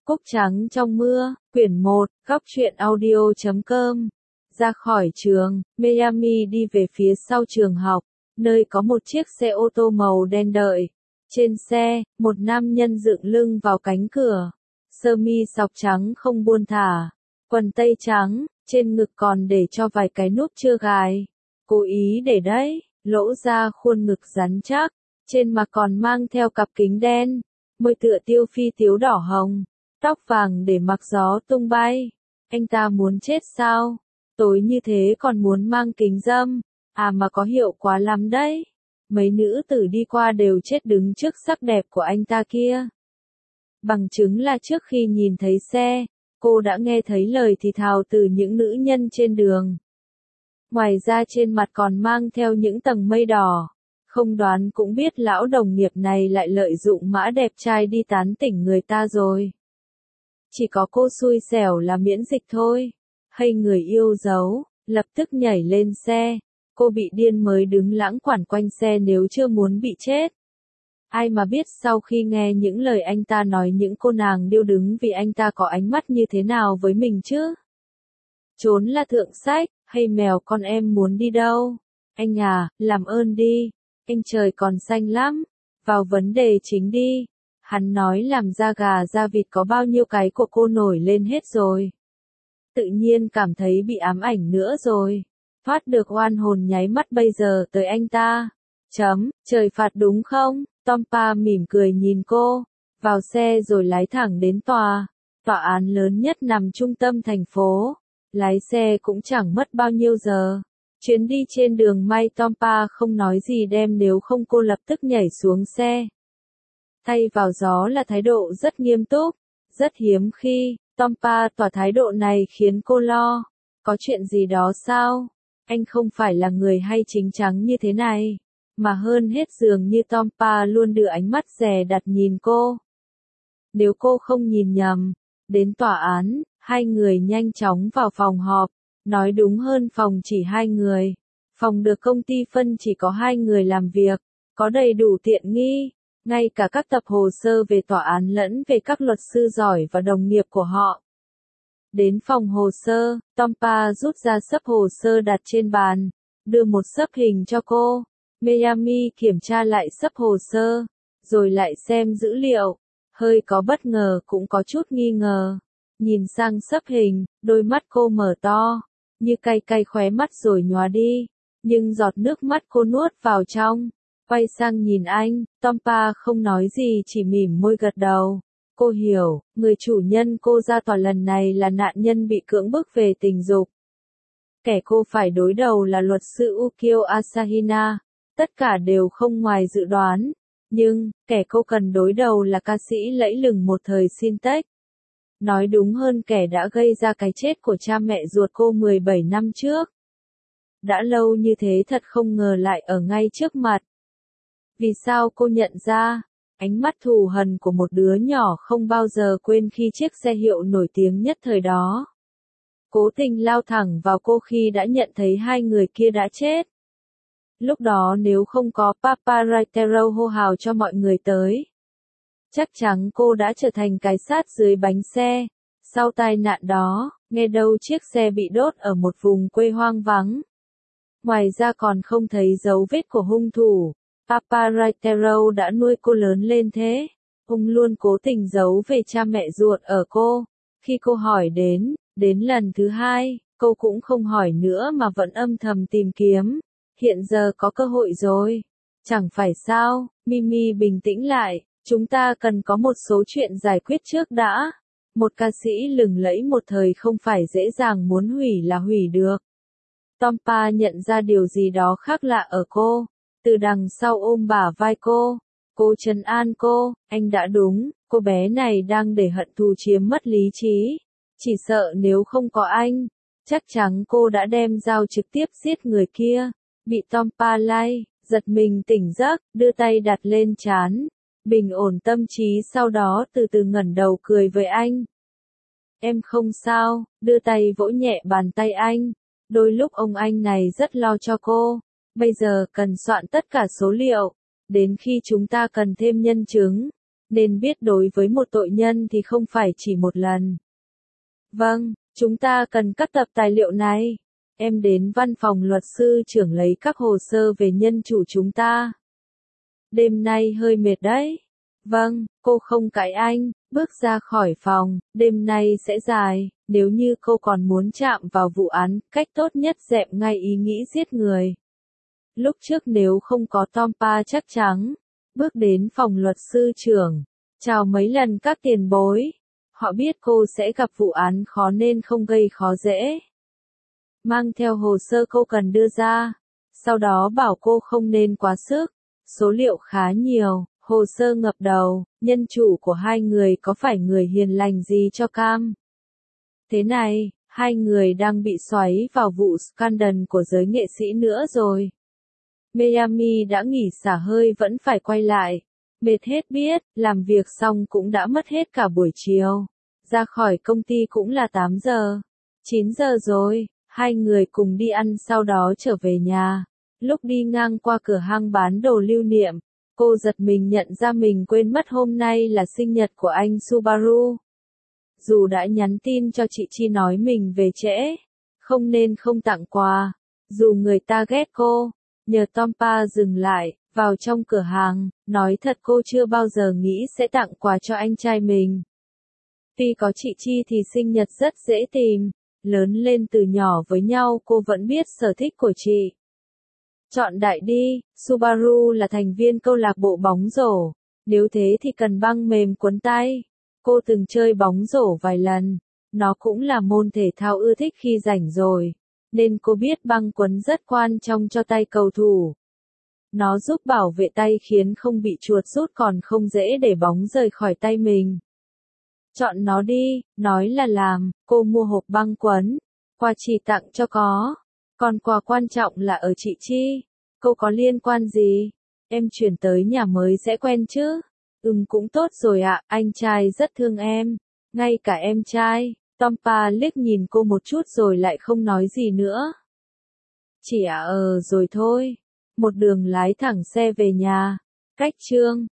Cúc trắng trong mưa, quyển 1, góc truyện audio.com. Ra khỏi trường, Miami đi về phía sau trường học, nơi có một chiếc xe ô tô màu đen đợi. Trên xe, một nam nhân dựng lưng vào cánh cửa. Sơ mi sọc trắng không buông thả, quần tây trắng, trên ngực còn để cho vài cái nút chưa gài. Cố ý để đấy, lỗ ra khuôn ngực rắn chắc, trên mặt còn mang theo cặp kính đen, môi tựa tiêu phi tiếu đỏ hồng, tóc vàng để mặc gió tung bay. Anh ta muốn chết sao? Tối như thế còn muốn mang kính râm, à mà có hiệu quá lắm đấy. Mấy nữ tử đi qua đều chết đứng trước sắc đẹp của anh ta kia. Bằng chứng là trước khi nhìn thấy xe, cô đã nghe thấy lời thì thào từ những nữ nhân trên đường. Ngoài ra trên mặt còn mang theo những tầng mây đỏ. Không đoán cũng biết lão đồng nghiệp này lại lợi dụng mã đẹp trai đi tán tỉnh người ta rồi. Chỉ có cô xui xẻo là miễn dịch thôi. Hay người yêu dấu, lập tức nhảy lên xe. Cô bị điên mới đứng lãng quẩn quanh xe nếu chưa muốn bị chết. Ai mà biết sau khi nghe những lời anh ta nói những cô nàng điêu đứng vì anh ta có ánh mắt như thế nào với mình chứ? Trốn là thượng sách, hay mèo con em muốn đi đâu? Anh à, làm ơn đi, anh trời còn xanh lắm, vào vấn đề chính đi. Hắn nói làm da gà da vịt có bao nhiêu cái của cô nổi lên hết rồi. Tự nhiên cảm thấy bị ám ảnh nữa rồi. Thoát được oan hồn nháy mắt bây giờ tới anh ta. Trời phạt đúng không? Tompa mỉm cười nhìn cô, vào xe rồi lái thẳng đến tòa án lớn nhất nằm trung tâm thành phố. Lái xe cũng chẳng mất bao nhiêu giờ. Chuyến đi trên đường may Tompa không nói gì đem nếu không cô lập tức nhảy xuống xe. Thay vào gió là thái độ rất nghiêm túc, rất hiếm khi. Tompa tỏ thái độ này khiến cô lo. Có chuyện gì đó sao? Anh không phải là người hay chính chắn như thế này. Mà hơn hết dường như Tompa luôn đưa ánh mắt dè đặt nhìn cô. Nếu cô không nhìn nhầm, đến tòa án, hai người nhanh chóng vào phòng họp. Nói đúng hơn phòng chỉ hai người. Phòng được công ty phân chỉ có hai người làm việc, có đầy đủ tiện nghi. Ngay cả các tập hồ sơ về tòa án lẫn về các luật sư giỏi và đồng nghiệp của họ. Đến phòng hồ sơ, Tompa rút ra xấp hồ sơ đặt trên bàn, đưa một xấp hình cho cô. Miami kiểm tra lại xấp hồ sơ, rồi lại xem dữ liệu, hơi có bất ngờ cũng có chút nghi ngờ. Nhìn sang xấp hình, đôi mắt cô mở to, như cay cay khóe mắt rồi nhóa đi, nhưng giọt nước mắt cô nuốt vào trong. Quay sang nhìn anh, Tompa không nói gì chỉ mỉm môi gật đầu. Cô hiểu, người chủ nhân cô ra tòa lần này là nạn nhân bị cưỡng bức về tình dục. Kẻ cô phải đối đầu là luật sư Ukio Asahina. Tất cả đều không ngoài dự đoán. Nhưng, kẻ cô cần đối đầu là ca sĩ lẫy lừng một thời Shintex. Nói đúng hơn kẻ đã gây ra cái chết của cha mẹ ruột cô 17 năm trước. Đã lâu như thế thật không ngờ lại ở ngay trước mặt. Vì sao cô nhận ra? Ánh mắt thù hằn của một đứa nhỏ không bao giờ quên khi chiếc xe hiệu nổi tiếng nhất thời đó. Cố tình lao thẳng vào cô khi đã nhận thấy hai người kia đã chết. Lúc đó nếu không có paparazzi hô hào cho mọi người tới, chắc chắn cô đã trở thành cái xác dưới bánh xe. Sau tai nạn đó, nghe đâu chiếc xe bị đốt ở một vùng quê hoang vắng. Ngoài ra còn không thấy dấu vết của hung thủ. Paparazzi đã nuôi cô lớn lên thế. Ông luôn cố tình giấu về cha mẹ ruột ở cô. Khi cô hỏi đến lần thứ hai, cô cũng không hỏi nữa mà vẫn âm thầm tìm kiếm. Hiện giờ có cơ hội rồi. Chẳng phải sao, Mimi bình tĩnh lại, chúng ta cần có một số chuyện giải quyết trước đã. Một ca sĩ lừng lẫy một thời không phải dễ dàng muốn hủy là hủy được. Tompa nhận ra điều gì đó khác lạ ở cô. Từ đằng sau ôm bả vai cô trấn an cô, anh đã đúng, cô bé này đang để hận thù chiếm mất lý trí. Chỉ sợ nếu không có anh, chắc chắn cô đã đem dao trực tiếp giết người kia. Bị Tompa lay, giật mình tỉnh giấc, đưa tay đặt lên trán, bình ổn tâm trí sau đó từ từ ngẩng đầu cười với anh. Em không sao, đưa tay vỗ nhẹ bàn tay anh. Đôi lúc ông anh này rất lo cho cô. Bây giờ cần soạn tất cả số liệu. Đến khi chúng ta cần thêm nhân chứng, nên biết đối với một tội nhân thì không phải chỉ một lần. Vâng, chúng ta cần các tập tài liệu này. Em đến văn phòng luật sư trưởng lấy các hồ sơ về nhân chủ chúng ta. Đêm nay hơi mệt đấy. Vâng, cô không cãi anh, bước ra khỏi phòng, đêm nay sẽ dài, nếu như cô còn muốn chạm vào vụ án, cách tốt nhất dẹp ngay ý nghĩ giết người. Lúc trước nếu không có Tompa chắc chắn, bước đến phòng luật sư trưởng, chào mấy lần các tiền bối. Họ biết cô sẽ gặp vụ án khó nên không gây khó dễ. Mang theo hồ sơ cô cần đưa ra, sau đó bảo cô không nên quá sức, số liệu khá nhiều, hồ sơ ngập đầu, nhân chủ của hai người có phải người hiền lành gì cho cam. Thế này, hai người đang bị xoáy vào vụ scandal của giới nghệ sĩ nữa rồi. Miami đã nghỉ xả hơi vẫn phải quay lại. Mệt hết biết, làm việc xong cũng đã mất hết cả buổi chiều. Ra khỏi công ty cũng là 8 giờ. 9 giờ rồi, hai người cùng đi ăn sau đó trở về nhà. Lúc đi ngang qua cửa hàng bán đồ lưu niệm, cô giật mình nhận ra mình quên mất hôm nay là sinh nhật của anh Subaru. Dù đã nhắn tin cho chị Chi nói mình về trễ, không nên không tặng quà, dù người ta ghét cô, nhờ Tompa dừng lại, vào trong cửa hàng, nói thật cô chưa bao giờ nghĩ sẽ tặng quà cho anh trai mình. Tuy có chị Chi thì sinh nhật rất dễ tìm, lớn lên từ nhỏ với nhau cô vẫn biết sở thích của chị. Chọn đại đi, Subaru là thành viên câu lạc bộ bóng rổ, nếu thế thì cần băng mềm quấn tay. Cô từng chơi bóng rổ vài lần, nó cũng là môn thể thao ưa thích khi rảnh rồi, nên cô biết băng quấn rất quan trọng cho tay cầu thủ. Nó giúp bảo vệ tay khiến không bị chuột rút còn không dễ để bóng rời khỏi tay mình. Chọn nó đi, nói là làm, cô mua hộp băng quấn, quà chỉ tặng cho có. Còn quà quan trọng là ở chị Chi. Cô có liên quan gì? Em chuyển tới nhà mới sẽ quen chứ? Cũng tốt rồi ạ, anh trai rất thương em. Ngay cả em trai. Tompa liếc nhìn cô một chút rồi lại không nói gì nữa. Chỉ rồi thôi. Một đường lái thẳng xe về nhà. Cách chương